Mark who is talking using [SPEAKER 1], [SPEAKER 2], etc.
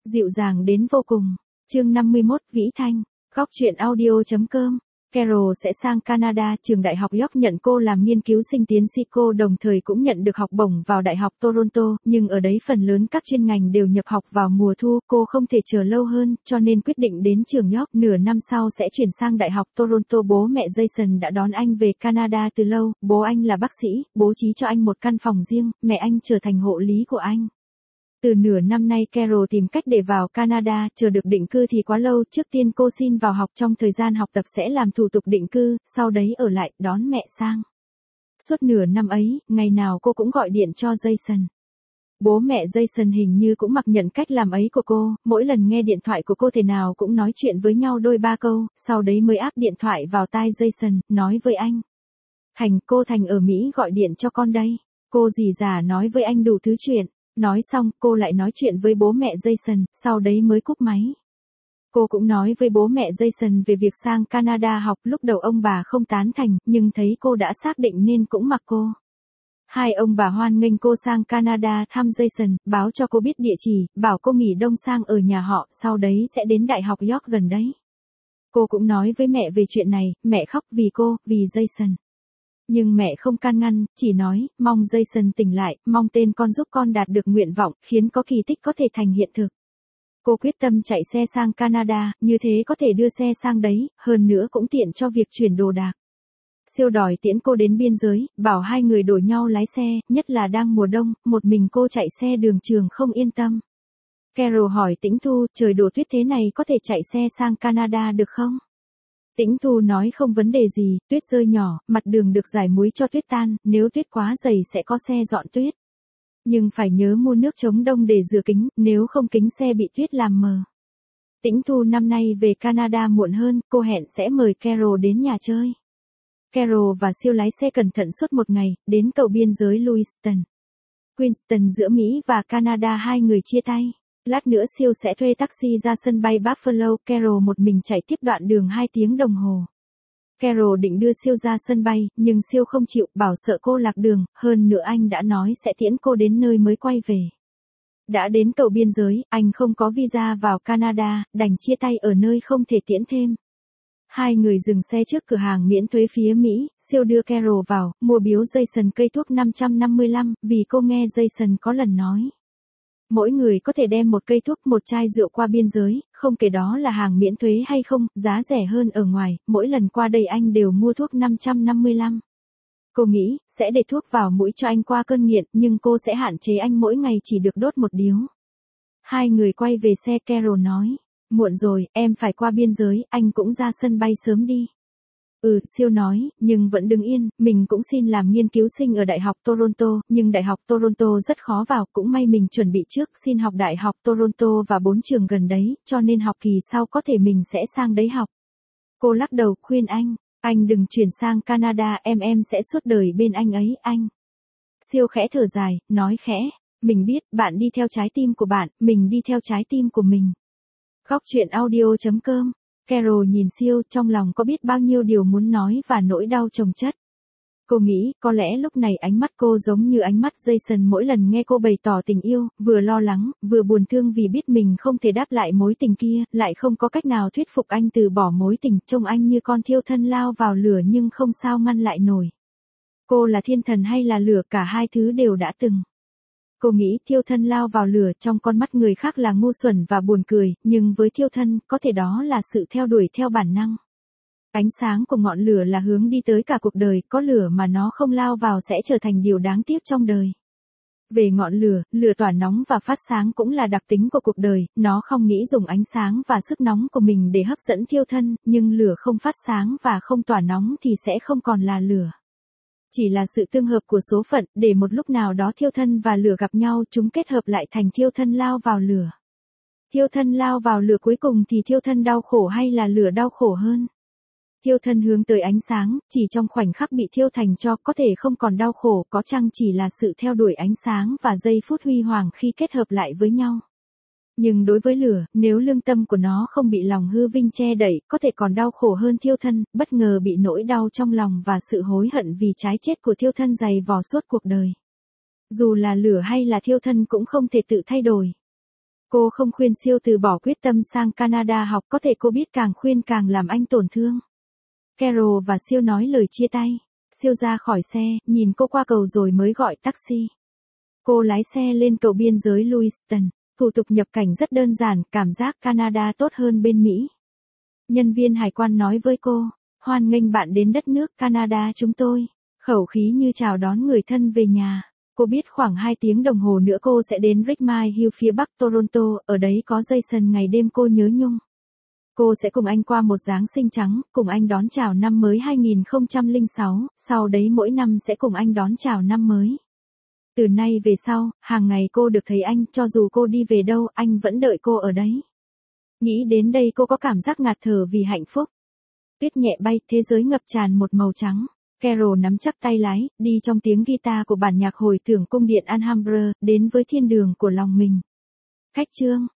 [SPEAKER 1] Dịu dàng đến vô cùng. Chương 51 Vĩ Thanh. Góc truyện audio.com. Carol sẽ sang Canada, trường đại học York nhận cô làm nghiên cứu sinh tiến sĩ, cô đồng thời cũng nhận được học bổng vào đại học Toronto, nhưng ở đấy phần lớn các chuyên ngành đều nhập học vào mùa thu, cô không thể chờ lâu hơn, cho nên quyết định đến trường York, nửa năm sau sẽ chuyển sang đại học Toronto. Bố mẹ Jason đã đón anh về Canada từ lâu, bố anh là bác sĩ, bố trí cho anh một căn phòng riêng, mẹ anh trở thành hộ lý của anh. Từ nửa năm nay Carol tìm cách để vào Canada, chờ được định cư thì quá lâu, trước tiên cô xin vào học, trong thời gian học tập sẽ làm thủ tục định cư, sau đấy ở lại, đón mẹ sang. Suốt nửa năm ấy, ngày nào cô cũng gọi điện cho Jason. Bố mẹ Jason hình như cũng mặc nhận cách làm ấy của cô, mỗi lần nghe điện thoại của cô thế nào cũng nói chuyện với nhau đôi ba câu, sau đấy mới áp điện thoại vào tai Jason, nói với anh. Cô Thành ở Mỹ gọi điện cho con đây. Cô rỉ rả nói với anh đủ thứ chuyện. Nói xong, cô lại nói chuyện với bố mẹ Jason, sau đấy mới cúp máy. Cô cũng nói với bố mẹ Jason về việc sang Canada học, lúc đầu ông bà không tán thành, nhưng thấy cô đã xác định nên cũng mặc cô. Hai ông bà hoan nghênh cô sang Canada thăm Jason, báo cho cô biết địa chỉ, bảo cô nghỉ đông sang ở nhà họ, sau đấy sẽ đến đại học York gần đấy. Cô cũng nói với mẹ về chuyện này, mẹ khóc vì cô, vì Jason. Nhưng mẹ không can ngăn, chỉ nói, mong Jason tỉnh lại, mong tên con giúp con đạt được nguyện vọng, khiến có kỳ tích có thể thành hiện thực. Cô quyết tâm chạy xe sang Canada, như thế có thể đưa xe sang đấy, hơn nữa cũng tiện cho việc chuyển đồ đạc. Siêu đòi tiễn cô đến biên giới, bảo hai người đổi nhau lái xe, nhất là đang mùa đông, một mình cô chạy xe đường trường không yên tâm. Carol hỏi Tĩnh Thu, trời đổ tuyết thế này có thể chạy xe sang Canada được không? Tĩnh Thu nói không vấn đề gì, tuyết rơi nhỏ, mặt đường được rải muối cho tuyết tan, nếu tuyết quá dày sẽ có xe dọn tuyết. Nhưng phải nhớ mua nước chống đông để rửa kính, nếu không kính xe bị tuyết làm mờ. Tĩnh Thu năm nay về Canada muộn hơn, cô hẹn sẽ mời Carol đến nhà chơi. Carol và Siêu lái xe cẩn thận suốt một ngày, đến cầu biên giới Lewiston, Queenston giữa Mỹ và Canada, hai người chia tay. Lát nữa Siêu sẽ thuê taxi ra sân bay Buffalo, Carol một mình chạy tiếp đoạn đường 2 tiếng đồng hồ. Carol định đưa Siêu ra sân bay, nhưng Siêu không chịu, bảo sợ cô lạc đường, hơn nữa anh đã nói sẽ tiễn cô đến nơi mới quay về. Đã đến cầu biên giới, anh không có visa vào Canada, đành chia tay ở nơi không thể tiễn thêm. Hai người dừng xe trước cửa hàng miễn thuế phía Mỹ, Siêu đưa Carol vào, mua biếu Jason cây thuốc 555, vì cô nghe Jason có lần nói. Mỗi người có thể đem một cây thuốc, một chai rượu qua biên giới, không kể đó là hàng miễn thuế hay không, giá rẻ hơn ở ngoài, mỗi lần qua đây anh đều mua thuốc 555. Cô nghĩ, sẽ để thuốc vào mũi cho anh qua cơn nghiện, nhưng cô sẽ hạn chế anh mỗi ngày chỉ được đốt một điếu. Hai người quay về xe, Carol nói, muộn rồi, em phải qua biên giới, anh cũng ra sân bay sớm đi. Siêu nói, nhưng vẫn đứng yên, mình cũng xin làm nghiên cứu sinh ở Đại học Toronto, nhưng Đại học Toronto rất khó vào, cũng may mình chuẩn bị trước, xin học Đại học Toronto và 4 trường gần đấy, cho nên học kỳ sau có thể mình sẽ sang đấy học. Cô lắc đầu khuyên anh đừng chuyển sang Canada, em sẽ suốt đời bên anh ấy, anh. Siêu khẽ thở dài, nói khẽ, mình biết, bạn đi theo trái tim của bạn, mình đi theo trái tim của mình. Góc truyện audio.com. Carol nhìn Siêu, trong lòng có biết bao nhiêu điều muốn nói và nỗi đau chồng chất. Cô nghĩ, có lẽ lúc này ánh mắt cô giống như ánh mắt Jason mỗi lần nghe cô bày tỏ tình yêu, vừa lo lắng, vừa buồn thương vì biết mình không thể đáp lại mối tình kia, lại không có cách nào thuyết phục anh từ bỏ mối tình, trông anh như con thiêu thân lao vào lửa nhưng không sao ngăn lại nổi. Cô là thiên thần hay là lửa, cả hai thứ đều đã từng. Cô nghĩ thiêu thân lao vào lửa trong con mắt người khác là ngu xuẩn và buồn cười, nhưng với thiêu thân, có thể đó là sự theo đuổi theo bản năng. Ánh sáng của ngọn lửa là hướng đi tới cả cuộc đời, có lửa mà nó không lao vào sẽ trở thành điều đáng tiếc trong đời. Về ngọn lửa, lửa tỏa nóng và phát sáng cũng là đặc tính của cuộc đời, nó không nghĩ dùng ánh sáng và sức nóng của mình để hấp dẫn thiêu thân, nhưng lửa không phát sáng và không tỏa nóng thì sẽ không còn là lửa. Chỉ là sự tương hợp của số phận, để một lúc nào đó thiêu thân và lửa gặp nhau, chúng kết hợp lại thành thiêu thân lao vào lửa. Thiêu thân lao vào lửa cuối cùng thì thiêu thân đau khổ hay là lửa đau khổ hơn? Thiêu thân hướng tới ánh sáng, chỉ trong khoảnh khắc bị thiêu thành tro, có thể không còn đau khổ, có chăng chỉ là sự theo đuổi ánh sáng và giây phút huy hoàng khi kết hợp lại với nhau. Nhưng đối với lửa, nếu lương tâm của nó không bị lòng hư vinh che đậy, có thể còn đau khổ hơn thiêu thân, bất ngờ bị nỗi đau trong lòng và sự hối hận vì trái chết của thiêu thân dày vò suốt cuộc đời. Dù là lửa hay là thiêu thân cũng không thể tự thay đổi. Cô không khuyên Siêu từ bỏ quyết tâm sang Canada học, có thể cô biết càng khuyên càng làm anh tổn thương. Carol và Siêu nói lời chia tay. Siêu ra khỏi xe, nhìn cô qua cầu rồi mới gọi taxi. Cô lái xe lên cầu biên giới Lewiston. Thủ tục nhập cảnh rất đơn giản, cảm giác Canada tốt hơn bên Mỹ. Nhân viên hải quan nói với cô, hoan nghênh bạn đến đất nước Canada chúng tôi. Khẩu khí như chào đón người thân về nhà. Cô biết khoảng 2 tiếng đồng hồ nữa cô sẽ đến Richmond Hill phía bắc Toronto, ở đấy có Jason ngày đêm cô nhớ nhung. Cô sẽ cùng anh qua một Giáng sinh trắng, cùng anh đón chào năm mới 2006, sau đấy mỗi năm sẽ cùng anh đón chào năm mới. Từ nay về sau, hàng ngày cô được thấy anh, cho dù cô đi về đâu, anh vẫn đợi cô ở đấy. Nghĩ đến đây cô có cảm giác ngạt thở vì hạnh phúc. Tuyết nhẹ bay, thế giới ngập tràn một màu trắng. Carol nắm chắc tay lái, đi trong tiếng guitar của bản nhạc hồi tưởng cung điện Alhambra, đến với thiên đường của lòng mình. Khách chương.